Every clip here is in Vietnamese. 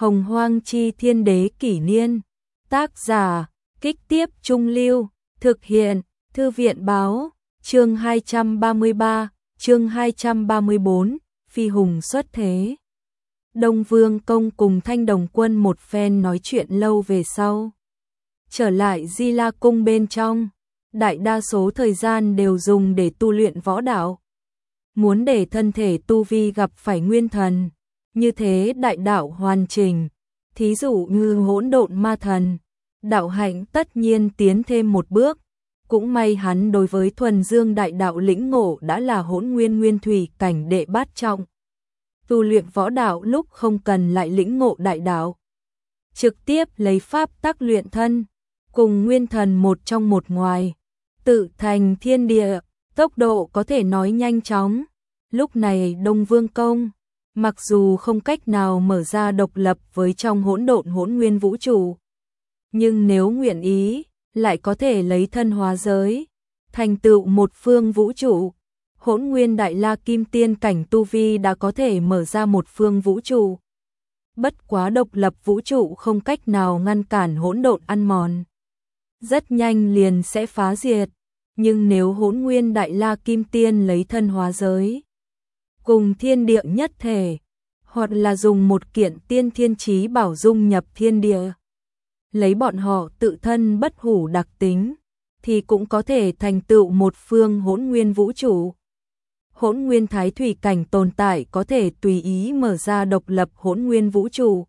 Hồng Hoang Chi Thiên Đế Kỷ Niên. Tác giả, Kích Tiếp Trung Lưu. Thực hiện, Thư viện Báo. Chương 233, chương 234, Phi Hùng xuất thế. Đông Vương Công cùng Thanh Đồng Quân một phen nói chuyện lâu về sau. Trở lại Di La Cung bên trong, đại đa số thời gian đều dùng để tu luyện võ đạo. Muốn để thân thể tu vi gặp phải nguyên thần, như thế đại đạo hoàn chỉnh, thí dụ như hỗn độn ma thần, đạo hạnh tất nhiên tiến thêm một bước. Cũng may hắn đối với thuần dương đại đạo lĩnh ngộ đã là hỗn nguyên nguyên thủy cảnh đệ bát trọng. Tu luyện võ đạo lúc không cần lại lĩnh ngộ đại đạo, trực tiếp lấy pháp tắc luyện thân, cùng nguyên thần một trong một ngoài, tự thành thiên địa, tốc độ có thể nói nhanh chóng. Lúc này Đông Vương Công, mặc dù không cách nào mở ra độc lập với trong hỗn độn hỗn nguyên vũ trụ, nhưng nếu nguyện ý, lại có thể lấy thân hóa giới, thành tựu một phương vũ trụ. Hỗn nguyên đại la kim tiên cảnh tu vi đã có thể mở ra một phương vũ trụ. Bất quá độc lập vũ trụ không cách nào ngăn cản hỗn độn ăn mòn, rất nhanh liền sẽ phá diệt. Nhưng nếu hỗn nguyên đại la kim tiên lấy thân hóa giới, cùng thiên địa nhất thể, hoặc là dùng một kiện tiên thiên chí bảo dung nhập thiên địa, lấy bọn họ tự thân bất hủ đặc tính, thì cũng có thể thành tựu một phương hỗn nguyên vũ trụ. Hỗn nguyên thái thủy cảnh tồn tại có thể tùy ý mở ra độc lập hỗn nguyên vũ trụ.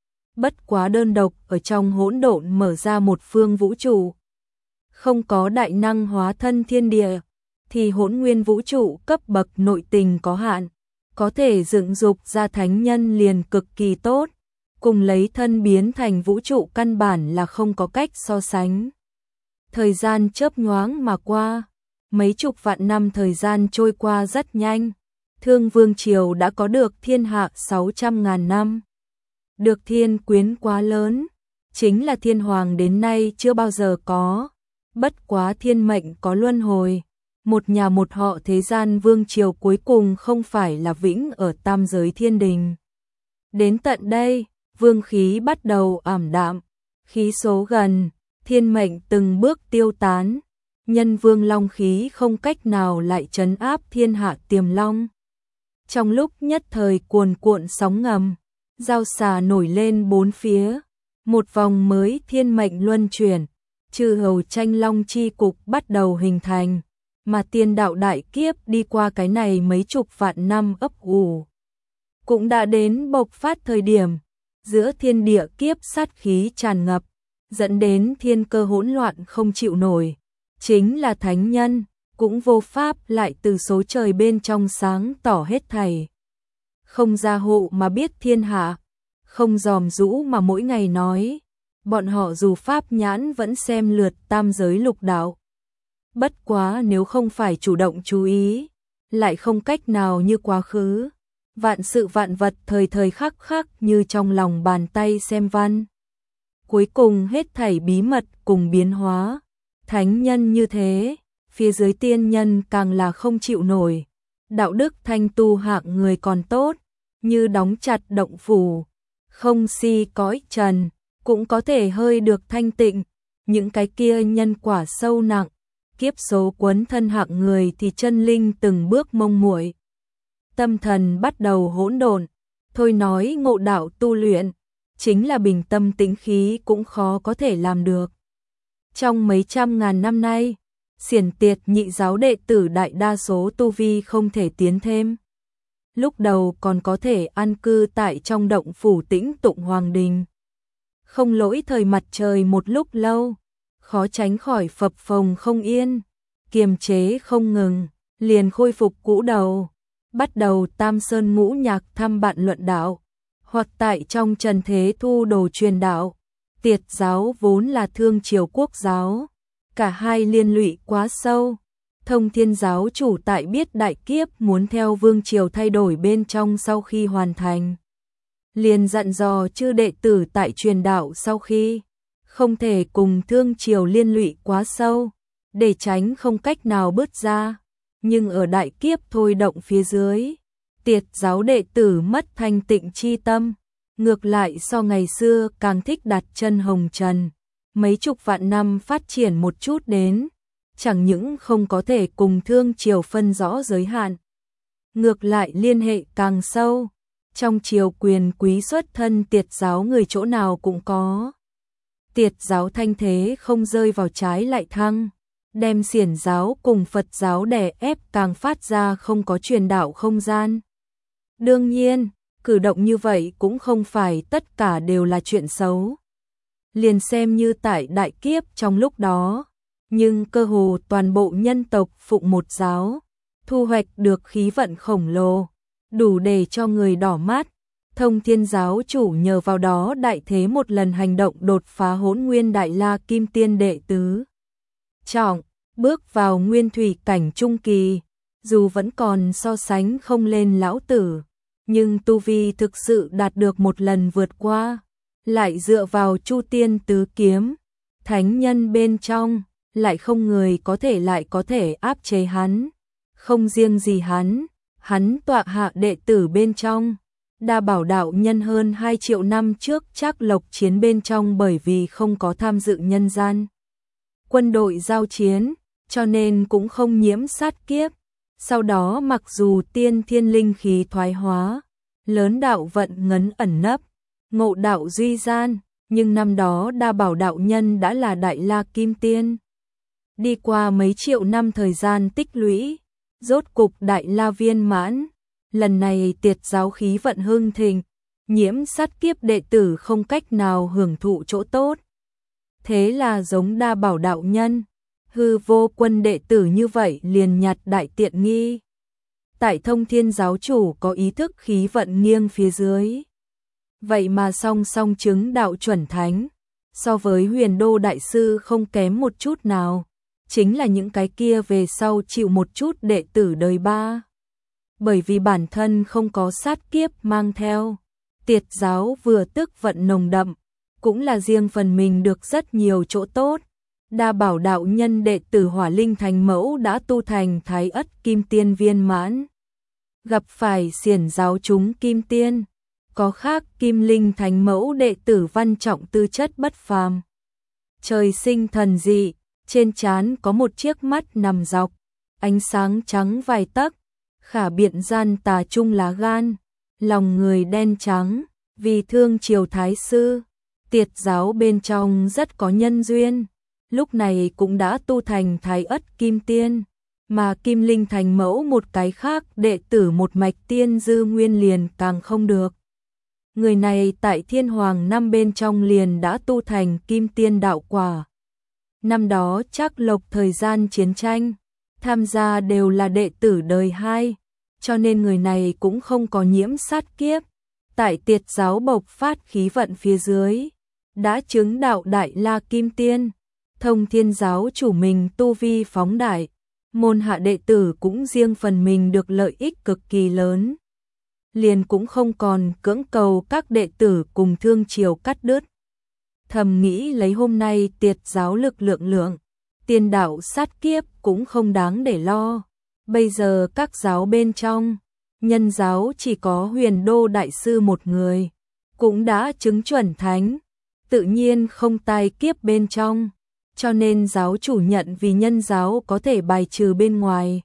Bất quá đơn độc ở trong hỗn độn mở ra một phương vũ trụ, không có đại năng hóa thân thiên địa, thì hỗn nguyên vũ trụ cấp bậc nội tình có hạn, có thể dựng dục ra thánh nhân liền cực kỳ tốt, cùng lấy thân biến thành vũ trụ căn bản là không có cách so sánh. Thời gian chớp nhoáng mà qua, mấy chục vạn năm thời gian trôi qua rất nhanh. Thương Vương Triều đã có được thiên hạ 600.000 năm. Được thiên quyến quá lớn, chính là thiên hoàng đến nay chưa bao giờ có. Bất quá thiên mệnh có luân hồi, một nhà một họ thế gian Vương Triều cuối cùng không phải là vĩnh ở tam giới thiên đình. Đến tận đây, vương khí bắt đầu ảm đạm, khí số gần, thiên mệnh từng bước tiêu tán. Nhân vương long khí không cách nào lại trấn áp thiên hạ tiềm long. Trong lúc nhất thời cuồn cuộn sóng ngầm, giao xà nổi lên bốn phía, một vòng mới thiên mệnh luân chuyển, chư hầu tranh long chi cục bắt đầu hình thành, mà tiên đạo đại kiếp đi qua cái này mấy chục vạn năm ấp ủ, cũng đã đến bộc phát thời điểm, giữa thiên địa kiếp sát khí tràn ngập, dẫn đến thiên cơ hỗn loạn không chịu nổi. Chính là thánh nhân, cũng vô pháp lại từ số trời bên trong sáng tỏ hết thảy. Không gia hộ mà biết thiên hạ, không dòm dũ mà mỗi ngày nói, bọn họ dù pháp nhãn vẫn xem lượt tam giới lục đạo. Bất quá nếu không phải chủ động chú ý, lại không cách nào như quá khứ. Vạn sự vạn vật thời thời khắc khắc như trong lòng bàn tay xem văn. Cuối cùng hết thảy bí mật cùng biến hóa. Thánh nhân như thế, phía dưới tiên nhân càng là không chịu nổi. Đạo đức thanh tu hạng người còn tốt, như đóng chặt động phủ, không si cõi trần, cũng có thể hơi được thanh tịnh. Những cái kia nhân quả sâu nặng, kiếp số quấn thân hạng người thì chân linh từng bước mông muội, tâm thần bắt đầu hỗn độn. Thôi nói ngộ đạo tu luyện, chính là bình tâm tĩnh khí cũng khó có thể làm được. Trong mấy trăm ngàn năm nay, xiển tiệt nhị giáo đệ tử đại đa số tu vi không thể tiến thêm. Lúc đầu còn có thể an cư tại trong động phủ tĩnh tụng hoàng đình. Không lỗi thời mặt trời một lúc lâu, khó tránh khỏi phập phồng không yên, kiềm chế không ngừng, liền khôi phục cũ đầu, bắt đầu tam sơn ngũ nhạc thăm bạn luận đạo, hoặc tại trong trần thế thu đồ truyền đạo. Tiệt giáo vốn là thương triều quốc giáo, cả hai liên lụy quá sâu. Thông Thiên giáo chủ tại biết đại kiếp muốn theo vương triều thay đổi bên trong sau khi hoàn thành, liền dặn dò chư đệ tử tại truyền đạo sau khi không thể cùng thương triều liên lụy quá sâu, để tránh không cách nào bứt ra. Nhưng ở đại kiếp thôi động phía dưới, tiệt giáo đệ tử mất thanh tịnh chi tâm, Ngược lại so ngày xưa càng thích đặt chân hồng trần, mấy chục vạn năm phát triển một chút đến, chẳng những không có thể cùng Thương Triều phân rõ giới hạn, ngược lại liên hệ càng sâu. Trong triều quyền quý xuất thân Tiệt giáo người chỗ nào cũng có. Tiệt giáo thanh thế không rơi vào trái lại thăng, đem Xiển giáo cùng Phật giáo đè ép càng phát ra không có truyền đạo không gian. Đương nhiên, cử động như vậy cũng không phải tất cả đều là chuyện xấu. Liền xem như tại đại kiếp trong lúc đó, nhưng cơ hồ toàn bộ nhân tộc phụng một giáo, thu hoạch được khí vận khổng lồ, đủ để cho người đỏ mắt. Thông Thiên giáo chủ nhờ vào đó đại thế một lần hành động đột phá Hỗn Nguyên Đại La Kim Tiên đệ tứ trọng, bước vào nguyên thủy cảnh trung kỳ, dù vẫn còn so sánh không lên lão tử, nhưng tu vi thực sự đạt được một lần vượt qua, lại dựa vào Chu Tiên tứ kiếm, thánh nhân bên trong, lại không người lại có thể áp chế hắn. Không riêng gì hắn tọa hạ đệ tử bên trong, Đa Bảo đạo nhân hơn 2 triệu năm trước Trác Lộc chiến bên trong bởi vì không có tham dự nhân gian quân đội giao chiến, cho nên cũng không nhiễm sát kiếp. Sau đó mặc dù tiên thiên linh khí thoái hóa, lớn đạo vận ngấn ẩn nấp, ngộ đạo duy gian, nhưng năm đó Đa Bảo đạo nhân đã là Đại La Kim Tiên. Đi qua mấy triệu năm thời gian tích lũy, rốt cục Đại La viên mãn, lần này Tiệt giáo khí vận hưng thịnh, nhiễm sát kiếp đệ tử không cách nào hưởng thụ chỗ tốt. Thế là giống Đa Bảo đạo nhân, Hư Vô Quân đệ tử như vậy liền nhặt đại tiện nghi. Tại Thông Thiên giáo chủ có ý thức khí vận nghiêng phía dưới. Vậy mà song song chứng đạo chuẩn thánh, so với Huyền Đô đại sư không kém một chút nào, chính là những cái kia về sau chịu một chút đệ tử đời ba. Bởi vì bản thân không có sát kiếp mang theo, Tiệt giáo vừa tức vận nồng đậm, cũng là riêng phần mình được rất nhiều chỗ tốt. Đa Bảo đạo nhân đệ tử Hỏa Linh Thánh Mẫu đã tu thành Thái Ất Kim Tiên viên mãn. Gặp phải Xiển giáo chúng Kim Tiên, có khác Kim Linh Thánh Mẫu đệ tử Văn Trọng tư chất bất phàm. Trời sinh thần dị, trên trán có một chiếc mắt nằm dọc, ánh sáng trắng vài tấc, khả biện gian tà trung lá gan, lòng người đen trắng, vì Thương Triều thái sư, Tiệt giáo bên trong rất có nhân duyên, lúc này cũng đã tu thành Thái Ất Kim Tiên, mà Kim Linh Thánh Mẫu một cái khác đệ tử một mạch tiên dư nguyên liền càng không được. Người này tại Thiên Hoàng năm bên trong liền đã tu thành Kim Tiên đạo quả. Năm đó Trác Lộc thời gian chiến tranh, tham gia đều là đệ tử đời 2, cho nên người này cũng không có nhiễm sát kiếp. Tại Tiệt giáo bộc phát khí vận phía dưới, đã chứng đạo Đại La Kim Tiên. Thông Thiên giáo chủ mình tu vi phóng đại, môn hạ đệ tử cũng riêng phần mình được lợi ích cực kỳ lớn. Liền cũng không còn cưỡng cầu các đệ tử cùng Thương Triều cắt đứt. Thầm nghĩ lấy hôm nay Tiệt giáo lực lượng, tiên đạo sát kiếp cũng không đáng để lo. Bây giờ các giáo bên trong, nhân giáo chỉ có Huyền Đô đại sư một người, cũng đã chứng chuẩn thánh, tự nhiên không tai kiếp bên trong, cho nên giáo chủ nhận vì nhân giáo có thể bài trừ bên ngoài.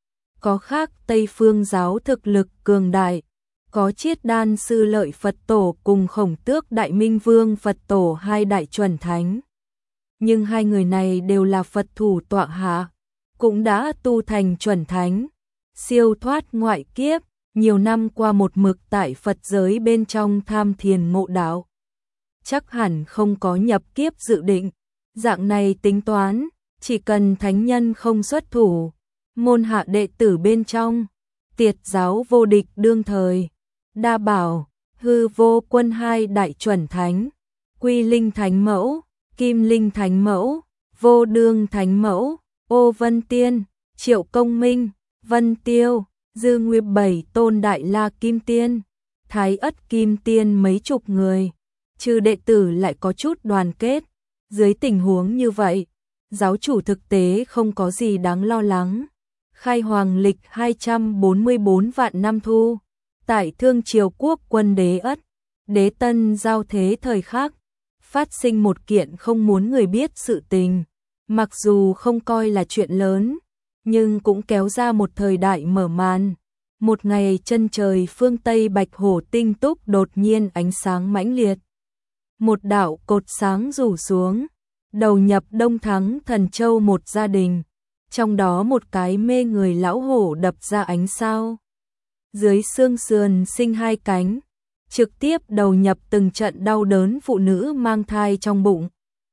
Có khác Tây Phương giáo thực lực cường đại, có Chiết Đan sư Lợi Phật tổ cùng Khổng Tước Đại Minh Vương Phật tổ hai đại chuẩn thánh. Nhưng hai người này đều là Phật thủ tọa hạ, cũng đã tu thành chuẩn thánh, siêu thoát ngoại kiếp, nhiều năm qua một mực tại Phật giới bên trong tham thiền ngộ đạo. Chắc hẳn không có nhập kiếp dự định, dạng này tính toán, chỉ cần thánh nhân không xuất thủ, môn hạ đệ tử bên trong, Tiệt giáo vô địch đương thời, Đa Bảo, Hư Vô Quân hai đại chuẩn thánh, Quy Linh Thánh Mẫu, Kim Linh Thánh Mẫu, Vô Đương Thánh Mẫu, Ô Vân Tiên, Triệu Công Minh, Vân Tiêu, Dư Nguyệt bảy tôn Đại La Kim Tiên, Thái Ất Kim Tiên mấy chục người, trừ đệ tử lại có chút đoàn kết. Dưới tình huống như vậy, giáo chủ thực tế không có gì đáng lo lắng. Khai Hoàng lịch 244 vạn năm thu, tại Thương Triều quốc quân Đế Ất, Đế tân giao thế thời khắc, phát sinh một kiện không muốn người biết sự tình, mặc dù không coi là chuyện lớn, nhưng cũng kéo ra một thời đại mở màn. Một ngày chân trời phương Tây Bạch Hổ tinh túc đột nhiên ánh sáng mãnh liệt. Một đạo cột sáng rủ xuống, đầu nhập Đông Thắng Thần Châu một gia đình, trong đó một cái mê người lão hổ đập ra ánh sao. Dưới xương sườn sinh hai cánh, trực tiếp đầu nhập từng trận đau đớn phụ nữ mang thai trong bụng.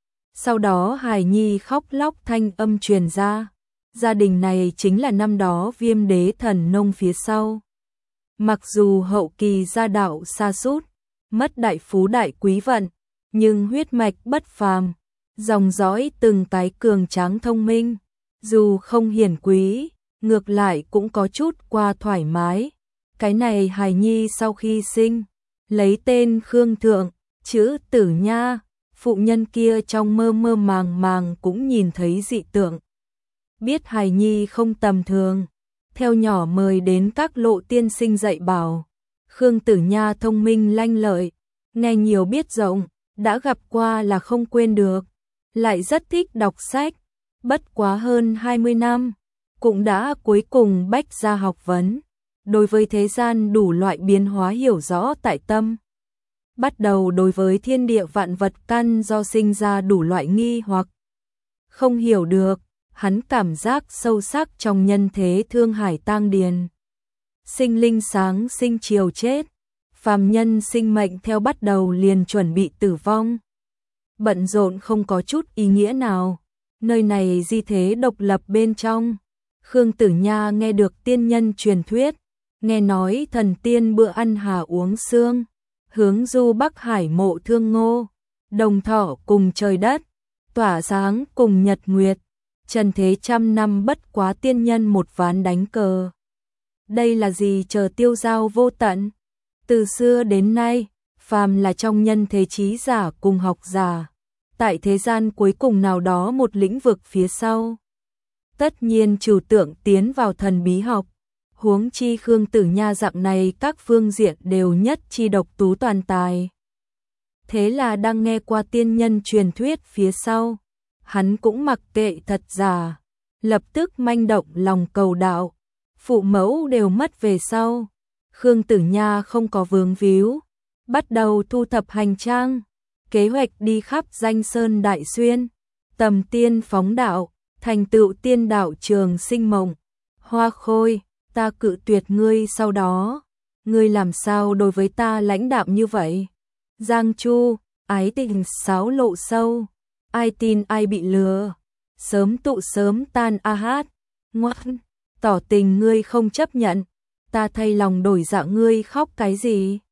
Sau đó hài nhi khóc lóc thanh âm truyền ra. Gia đình này chính là năm đó Viêm Đế Thần Nông phía sau. Mặc dù hậu kỳ gia đạo sa sút, mất đại phú đại quý vận, nhưng huyết mạch bất phàm, dòng dõi từng cái cường tráng thông minh, dù không hiển quý, ngược lại cũng có chút qua thoải mái. Cái này hài nhi sau khi sinh, lấy tên Khương Thượng, chữ Tử Nha, phụ nhân kia trong mơ mơ màng màng cũng nhìn thấy dị tượng. Biết hài nhi không tầm thường, theo nhỏ mời đến các lộ tiên sinh dạy bảo. Khương Tử Nha thông minh lanh lợi, nghe nhiều biết rộng, đã gặp qua là không quên được, lại rất thích đọc sách, bất quá hơn 20 năm, cũng đã cuối cùng bách gia học vấn, đối với thế gian đủ loại biến hóa hiểu rõ tại tâm. Bắt đầu đối với thiên địa vạn vật căn do sinh ra đủ loại nghi hoặc không hiểu được, hắn cảm giác sâu sắc trong nhân thế thương hải tang điền. Sinh linh sáng sinh chiều chết, phàm nhân sinh mệnh theo bắt đầu liền chuẩn bị tử vong. Bận rộn không có chút ý nghĩa nào, nơi này di thế độc lập bên trong. Khương Tử Nha nghe được tiên nhân truyền thuyết, nghe nói thần tiên bữa ăn hà uống xương, hướng du Bắc Hải mộ Thương Ngô, đồng thọ cùng trời đất, tỏa sáng cùng nhật nguyệt, trần thế trăm năm bất quá tiên nhân một ván đánh cờ. Đây là gì chờ tiêu dao vô tận? Từ xưa đến nay, phàm là trong nhân thế trí giả cùng học giả, tại thế gian cuối cùng nào đó một lĩnh vực phía sau, tất nhiên trừu tượng tiến vào thần bí học. Huống chi Khương Tử Nha dạng này các phương diện đều nhất chi độc tú toàn tài. Thế là đang nghe qua tiên nhân truyền thuyết phía sau, hắn cũng mặc kệ thật giả, lập tức manh động lòng cầu đạo. Phụ mẫu đều mất về sau, Khương Tử Nha không có vướng víu, bắt đầu thu thập hành trang, kế hoạch đi khắp danh sơn đại xuyên, tầm tiên phóng đạo, thành tựu tiên đạo trường sinh mộng. Hoa Khôi, ta cự tuyệt ngươi sau đó, ngươi làm sao đối với ta lãnh đạm như vậy? Giang Chu, ái tình sáo lộ sâu, ai tin ai bị lừa, sớm tụ sớm tan a hát, ngoan, tỏ tình ngươi không chấp nhận, ta thay lòng đổi dạ ngươi khóc cái gì?